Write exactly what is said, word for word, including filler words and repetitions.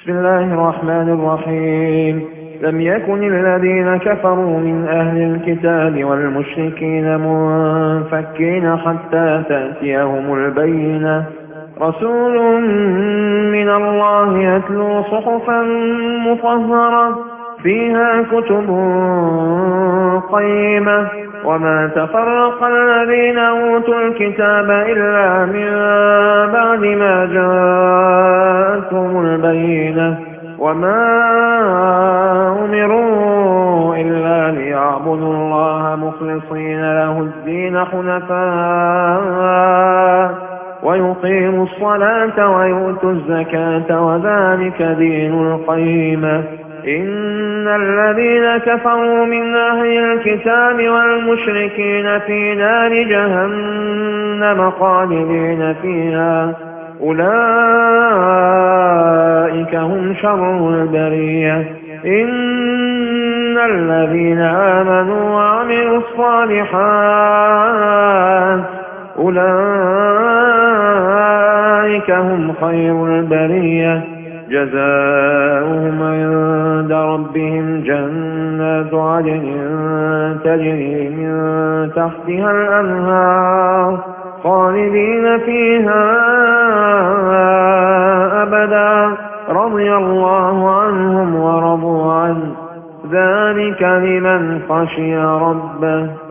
بسم الله الرحمن الرحيم. لم يكن الذين كفروا من أهل الكتاب والمشركين منفكين حتى تأتيهم البينة، رسول من الله يتلو صحفا مطهرة فيها كتب قيمة، وما تفرق الذين أوتوا الكتاب إلا من بعد ما جاءتهم البينة، وما أمروا إلا ليعبدوا الله مخلصين له الدين حنفاء ويقيموا الصلاة ويؤتوا الزكاة وذلك دين القيمة. إن الذين كفروا من أهل الكتاب والمشركين في نار جهنم خالدين فيها، أولئك هم شر البرية. إن الذين آمنوا وعملوا الصالحات أولئك هم خير البرية، جزاؤهم عند ربهم جنات عدن تجري من تحتها الأنهار خالدين فيها أبدا، رضي الله عنهم ورضوا عنه، ذلك لمن خشي ربه.